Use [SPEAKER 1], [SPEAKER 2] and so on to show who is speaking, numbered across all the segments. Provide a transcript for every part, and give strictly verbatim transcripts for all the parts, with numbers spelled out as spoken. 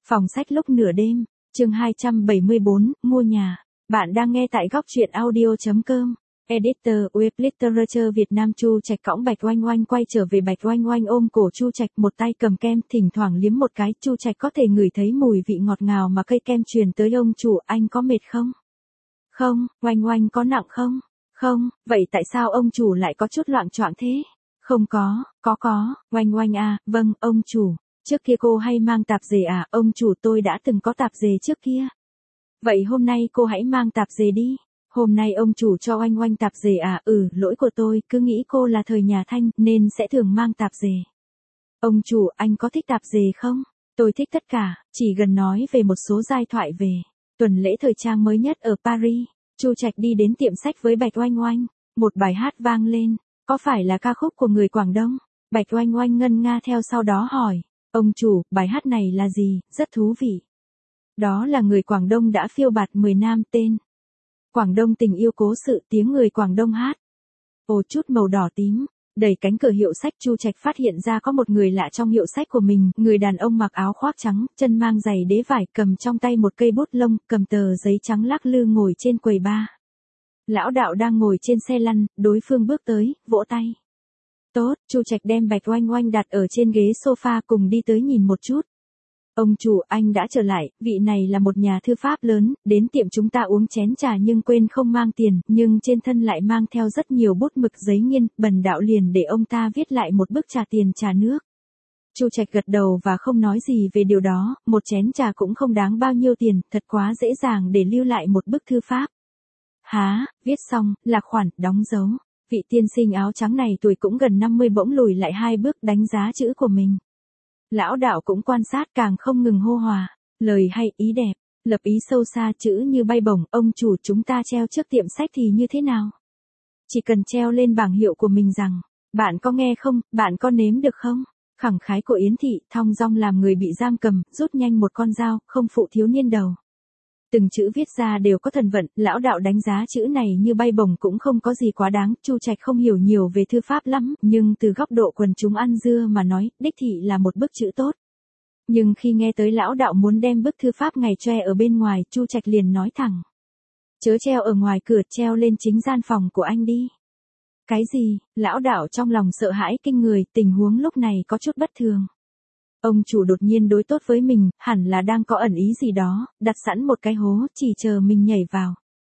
[SPEAKER 1] Phòng sách lúc nửa đêm, chương hai trăm bảy mươi bốn, mua nhà. Bạn đang nghe tại góc truyện audio chấm com. Editor, Web Literature Việt Nam. Chu Trạch cõng Bạch Oanh Oanh quay trở về. Bạch Oanh Oanh ôm cổ Chu Trạch, một tay cầm kem, thỉnh thoảng liếm một cái. Chu Trạch có thể ngửi thấy mùi vị ngọt ngào mà cây kem truyền tới. Ông chủ, anh có mệt không? Không. Oanh Oanh có nặng không? Không. Vậy tại sao ông chủ lại có chút loạng choạng thế? Không có, có có. Oanh Oanh à, vâng, ông chủ. Trước kia cô hay mang tạp dề à? Ông chủ, tôi đã từng có tạp dề trước kia. Vậy hôm nay cô hãy mang tạp dề đi. Hôm nay ông chủ cho Oanh Oanh tạp dề à? Ừ, lỗi của tôi, cứ nghĩ cô là thời nhà Thanh, nên sẽ thường mang tạp dề. Ông chủ, anh có thích tạp dề không? Tôi thích tất cả, chỉ gần nói về một số giai thoại về tuần lễ thời trang mới nhất ở Paris. Chu Trạch đi đến tiệm sách với Bạch Oanh Oanh, một bài hát vang lên, có phải là ca khúc của người Quảng Đông? Bạch Oanh Oanh ngân nga theo, sau đó hỏi, ông chủ, bài hát này là gì? Rất thú vị. Đó là người Quảng Đông đã phiêu bạt mười năm, tên Quảng Đông tình yêu cố sự, tiếng người Quảng Đông hát. Ồ, chút màu đỏ tím. Đẩy cánh cửa hiệu sách, Chu Trạch phát hiện ra có một người lạ trong hiệu sách của mình. Người đàn ông mặc áo khoác trắng, chân mang giày đế vải, cầm trong tay một cây bút lông, cầm tờ giấy trắng lắc lư ngồi trên quầy bar. Lão đạo đang ngồi trên xe lăn, đối phương bước tới, vỗ tay. Tốt, Chu Trạch đem Bạch Oanh Oanh đặt ở trên ghế sofa, cùng đi tới nhìn một chút. Ông chủ, anh đã trở lại, vị này là một nhà thư pháp lớn, đến tiệm chúng ta uống chén trà nhưng quên không mang tiền, nhưng trên thân lại mang theo rất nhiều bút mực giấy nghiên, bần đạo liền để ông ta viết lại một bức trà tiền trà nước. Chu Trạch gật đầu và không nói gì về điều đó, một chén trà cũng không đáng bao nhiêu tiền, thật quá dễ dàng để lưu lại một bức thư pháp. Há, viết xong, là khoản, đóng dấu. Vị tiên sinh áo trắng này tuổi cũng gần năm mươi bỗng lùi lại hai bước đánh giá chữ của mình. Lão đạo cũng quan sát, càng không ngừng hô hòa. Lời hay, ý đẹp, lập ý sâu xa, chữ như bay bổng. Ông chủ, chúng ta treo trước tiệm sách thì như thế nào? Chỉ cần treo lên bảng hiệu của mình rằng, bạn có nghe không, bạn có nếm được không? Khẳng khái của Yến Thị, thong dong làm người bị giam cầm, rút nhanh một con dao, không phụ thiếu niên đầu. Từng chữ viết ra đều có thần vận, lão đạo đánh giá chữ này như bay bổng cũng không có gì quá đáng. Chu Trạch không hiểu nhiều về thư pháp lắm, nhưng từ góc độ quần chúng ăn dưa mà nói, đích thị là một bức chữ tốt. Nhưng khi nghe tới lão đạo muốn đem bức thư pháp ngày choe ở bên ngoài, Chu Trạch liền nói thẳng. Chớ treo ở ngoài cửa, treo lên chính gian phòng của anh đi. Cái gì? Lão đạo trong lòng sợ hãi kinh người, tình huống lúc này có chút bất thường. Ông chủ đột nhiên đối tốt với mình, hẳn là đang có ẩn ý gì đó, đặt sẵn một cái hố, chỉ chờ mình nhảy vào.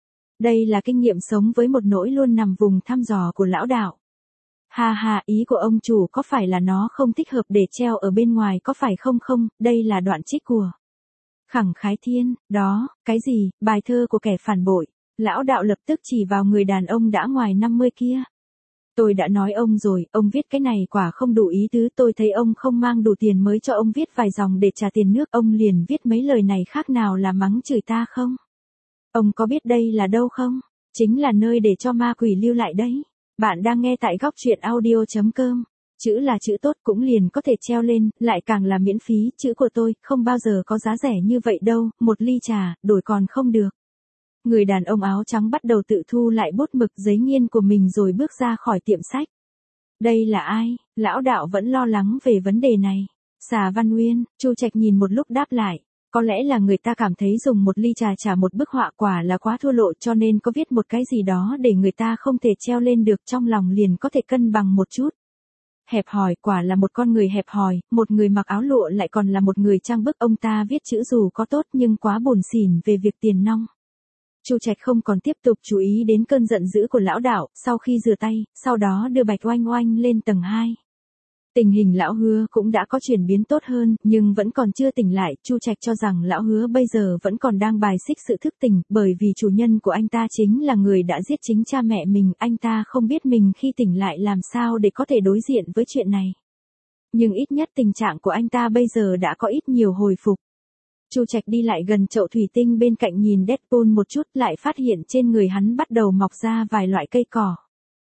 [SPEAKER 1] Đây là kinh nghiệm sống với một nỗi luôn nằm vùng thăm dò của lão đạo. Ha ha, ý của ông chủ có phải là nó không thích hợp để treo ở bên ngoài có phải không? Không, đây là đoạn trích của Khẳng Khái Thiên, đó, cái gì, bài thơ của kẻ phản bội. Lão đạo lập tức chỉ vào người đàn ông đã ngoài năm mươi kia. Tôi đã nói ông rồi, ông viết cái này quả không đủ ý tứ, tôi thấy ông không mang đủ tiền mới cho ông viết vài dòng để trả tiền nước, ông liền viết mấy lời này khác nào là mắng chửi ta không? Ông có biết đây là đâu không? Chính là nơi để cho ma quỷ lưu lại đấy. Bạn đang nghe tại góc truyện audio chấm com. Chữ là chữ tốt cũng liền có thể treo lên, lại càng là miễn phí, chữ của tôi không bao giờ có giá rẻ như vậy đâu, một ly trà, đổi còn không được. Người đàn ông áo trắng bắt đầu tự thu lại bút mực giấy nghiên của mình rồi bước ra khỏi tiệm sách. Đây là ai? Lão đạo vẫn lo lắng về vấn đề này. Xà Văn Uyên, Chu Trạch nhìn một lúc đáp lại. Có lẽ là người ta cảm thấy dùng một ly trà trả một bức họa quả là quá thua lộ, cho nên có viết một cái gì đó để người ta không thể treo lên được, trong lòng liền có thể cân bằng một chút. Hẹp hòi, quả là một con người hẹp hòi, một người mặc áo lụa lại còn là một người trang bức. Ông ta viết chữ dù có tốt nhưng quá buồn xỉn về việc tiền nong. Chu Trạch không còn tiếp tục chú ý đến cơn giận dữ của lão đạo, sau khi rửa tay, sau đó đưa Bạch Oanh Oanh lên tầng hai. Tình hình lão Hứa cũng đã có chuyển biến tốt hơn, nhưng vẫn còn chưa tỉnh lại. Chu Trạch cho rằng lão Hứa bây giờ vẫn còn đang bài xích sự thức tỉnh, bởi vì chủ nhân của anh ta chính là người đã giết chính cha mẹ mình, anh ta không biết mình khi tỉnh lại làm sao để có thể đối diện với chuyện này. Nhưng ít nhất tình trạng của anh ta bây giờ đã có ít nhiều hồi phục. Chu Trạch đi lại gần chậu thủy tinh bên cạnh nhìn Deadpool một chút, lại phát hiện trên người hắn bắt đầu mọc ra vài loại cây cỏ.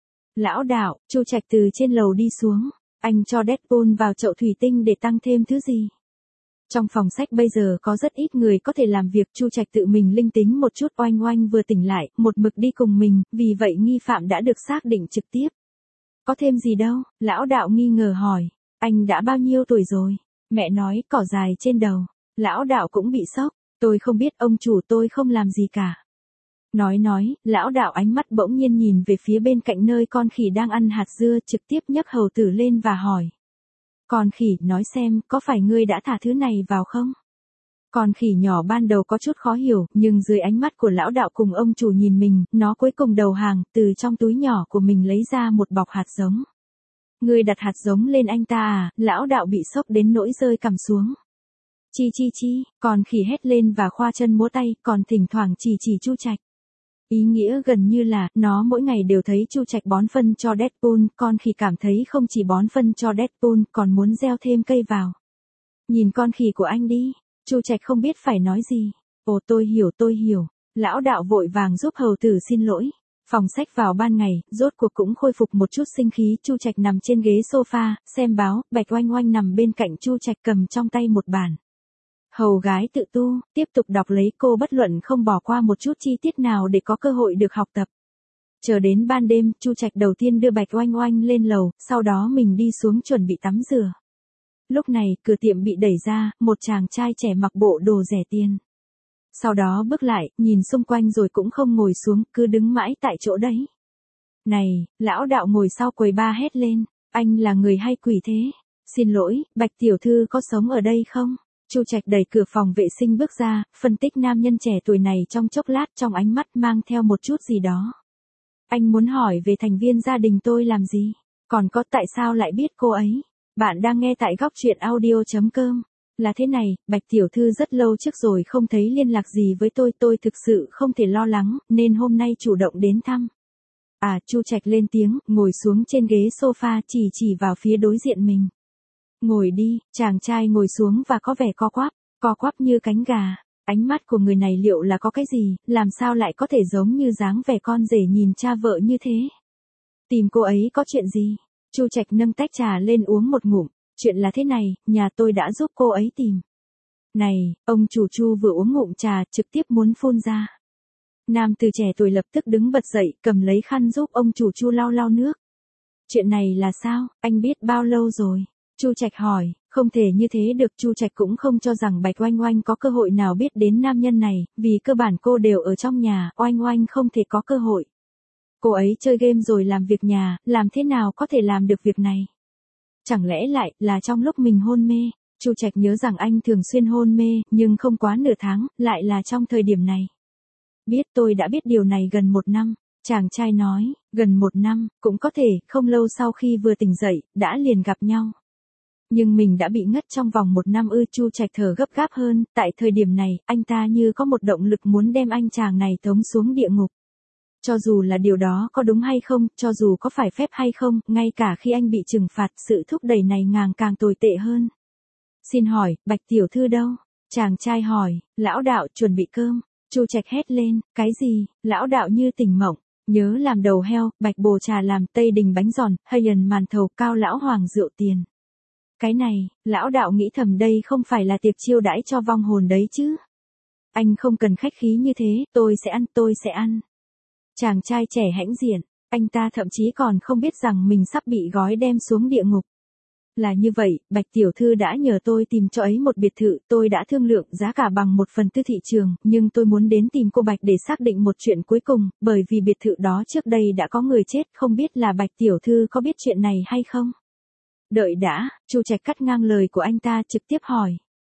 [SPEAKER 1] Lão đạo, Chu Trạch từ trên lầu đi xuống, anh cho Deadpool vào chậu thủy tinh để tăng thêm thứ gì? Trong phòng sách bây giờ có rất ít người có thể làm việc, Chu Trạch tự mình linh tính một chút. Oanh Oanh vừa tỉnh lại, một mực đi cùng mình, vì vậy nghi phạm đã được xác định trực tiếp. Có thêm gì đâu? Lão đạo nghi ngờ hỏi, anh đã bao nhiêu tuổi rồi? Mẹ nói cỏ dài trên đầu. Lão đạo cũng bị sốc, tôi không biết ông chủ tôi không làm gì cả. Nói nói, lão đạo ánh mắt bỗng nhiên nhìn về phía bên cạnh nơi con khỉ đang ăn hạt dưa, trực tiếp nhấc hầu tử lên và hỏi. Con khỉ, nói xem, có phải ngươi đã thả thứ này vào không? Con khỉ nhỏ ban đầu có chút khó hiểu, nhưng dưới ánh mắt của lão đạo cùng ông chủ nhìn mình, nó cuối cùng đầu hàng, từ trong túi nhỏ của mình lấy ra một bọc hạt giống. Ngươi đặt hạt giống lên anh ta à? Lão đạo bị sốc đến nỗi rơi cằm xuống. Chi chi chi, con khỉ hét lên và khoa chân múa tay, còn thỉnh thoảng chỉ chỉ Chu Trạch. Ý nghĩa gần như là, nó mỗi ngày đều thấy Chu Trạch bón phân cho Deadpool, con khỉ cảm thấy không chỉ bón phân cho Deadpool, còn muốn gieo thêm cây vào. Nhìn con khỉ của anh đi, Chu Trạch không biết phải nói gì. Ồ tôi hiểu tôi hiểu, lão đạo vội vàng giúp hầu tử xin lỗi. Phòng sách vào ban ngày, rốt cuộc cũng khôi phục một chút sinh khí. Chu Trạch nằm trên ghế sofa, xem báo, Bạch Oanh Oanh nằm bên cạnh Chu Trạch cầm trong tay một bản. Hầu gái tự tu, tiếp tục đọc lấy, cô bất luận không bỏ qua một chút chi tiết nào để có cơ hội được học tập. Chờ đến ban đêm, Chu Trạch đầu tiên đưa Bạch Oanh Oanh lên lầu, sau đó mình đi xuống chuẩn bị tắm rửa. Lúc này, cửa tiệm bị đẩy ra, một chàng trai trẻ mặc bộ đồ rẻ tiền. Sau đó bước lại, nhìn xung quanh rồi cũng không ngồi xuống, cứ đứng mãi tại chỗ đấy. Này, lão đạo ngồi sau quầy ba hét lên, anh là người hay quỷ thế? Xin lỗi, Bạch tiểu thư có sống ở đây không? Chu Trạch đẩy cửa phòng vệ sinh bước ra, phân tích nam nhân trẻ tuổi này trong chốc lát, trong ánh mắt mang theo một chút gì đó. Anh muốn hỏi về thành viên gia đình tôi làm gì? Còn có tại sao lại biết cô ấy? Bạn đang nghe tại góc truyện audio chấm com. Là thế này, Bạch tiểu thư rất lâu trước rồi không thấy liên lạc gì với tôi, tôi thực sự không thể lo lắng, nên hôm nay chủ động đến thăm. À, Chu Trạch lên tiếng, ngồi xuống trên ghế sofa, chỉ chỉ vào phía đối diện mình. Ngồi đi, chàng trai ngồi xuống và có vẻ co quắp, co quắp như cánh gà. Ánh mắt của người này liệu là có cái gì, làm sao lại có thể giống như dáng vẻ con rể nhìn cha vợ như thế? Tìm cô ấy có chuyện gì? Chu Trạch nâng tách trà lên uống một ngụm. Chuyện là thế này, nhà tôi đã giúp cô ấy tìm. Này, ông chủ Chu vừa uống ngụm trà, trực tiếp muốn phun ra. Nam từ trẻ tuổi lập tức đứng bật dậy, cầm lấy khăn giúp ông chủ Chu lau lau nước. Chuyện này là sao, anh biết bao lâu rồi? Chu Trạch hỏi, không thể như thế được. Chu Trạch cũng không cho rằng Bạch Oanh Oanh có cơ hội nào biết đến nam nhân này, vì cơ bản cô đều ở trong nhà, Oanh Oanh không thể có cơ hội. Cô ấy chơi game rồi làm việc nhà, làm thế nào có thể làm được việc này? Chẳng lẽ lại là trong lúc mình hôn mê? Chu Trạch nhớ rằng anh thường xuyên hôn mê, nhưng không quá nửa tháng, lại là trong thời điểm này. Biết tôi đã biết điều này gần một năm. Chàng trai nói, gần một năm, cũng có thể, không lâu sau khi vừa tỉnh dậy, đã liền gặp nhau. Nhưng mình đã bị ngất trong vòng một năm ư? Chu Trạch thở gấp gáp hơn, tại thời điểm này, anh ta như có một động lực muốn đem anh chàng này tống xuống địa ngục. Cho dù là điều đó có đúng hay không, cho dù có phải phép hay không, ngay cả khi anh bị trừng phạt, sự thúc đẩy này ngàng càng tồi tệ hơn. Xin hỏi, Bạch tiểu thư đâu? Chàng trai hỏi, lão đạo chuẩn bị cơm. Chu Trạch hét lên, cái gì? Lão đạo như tỉnh mộng, nhớ làm đầu heo, bạch bồ trà làm, tây đình bánh giòn, hay ẩn màn thầu, cao lão hoàng rượu tiền. Cái này, lão đạo nghĩ thầm đây không phải là tiệc chiêu đãi cho vong hồn đấy chứ. Anh không cần khách khí như thế, tôi sẽ ăn, tôi sẽ ăn. Chàng trai trẻ hãnh diện, anh ta thậm chí còn không biết rằng mình sắp bị gói đem xuống địa ngục. Là như vậy, Bạch tiểu thư đã nhờ tôi tìm cho ấy một biệt thự, tôi đã thương lượng giá cả bằng một phần tư thị trường, nhưng tôi muốn đến tìm cô Bạch để xác định một chuyện cuối cùng, bởi vì biệt thự đó trước đây đã có người chết, không biết là Bạch tiểu thư có biết chuyện này hay không? Đợi đã, Chu Trạch cắt ngang lời của anh ta, trực tiếp hỏi.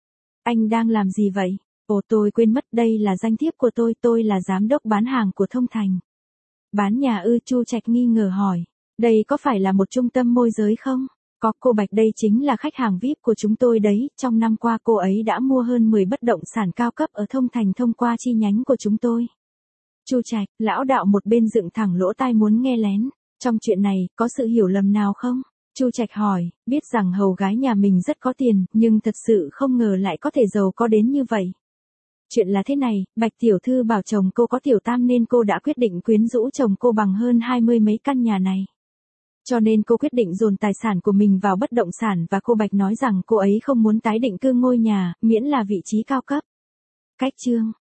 [SPEAKER 1] Anh đang làm gì vậy? Ồ tôi quên mất, đây là danh thiếp của tôi, tôi là giám đốc bán hàng của Thông Thành. Bán nhà ư? Chu Trạch nghi ngờ hỏi. Đây có phải là một trung tâm môi giới không? Có, cô Bạch đây chính là khách hàng vi ai pi của chúng tôi đấy, trong năm qua cô ấy đã mua hơn mười bất động sản cao cấp ở Thông Thành thông qua chi nhánh của chúng tôi. Chu Trạch, lão đạo một bên dựng thẳng lỗ tai muốn nghe lén. Trong chuyện này, có sự hiểu lầm nào không? Chu Trạch hỏi, biết rằng hầu gái nhà mình rất có tiền, nhưng thật sự không ngờ lại có thể giàu có đến như vậy. Chuyện là thế này, Bạch tiểu thư bảo chồng cô có tiểu tam nên cô đã quyết định quyến rũ chồng cô bằng hơn hai mươi mấy căn nhà này. Cho nên cô quyết định dồn tài sản của mình vào bất động sản và cô Bạch nói rằng cô ấy không muốn tái định cư ngôi nhà, miễn là vị trí cao cấp. Cách chương,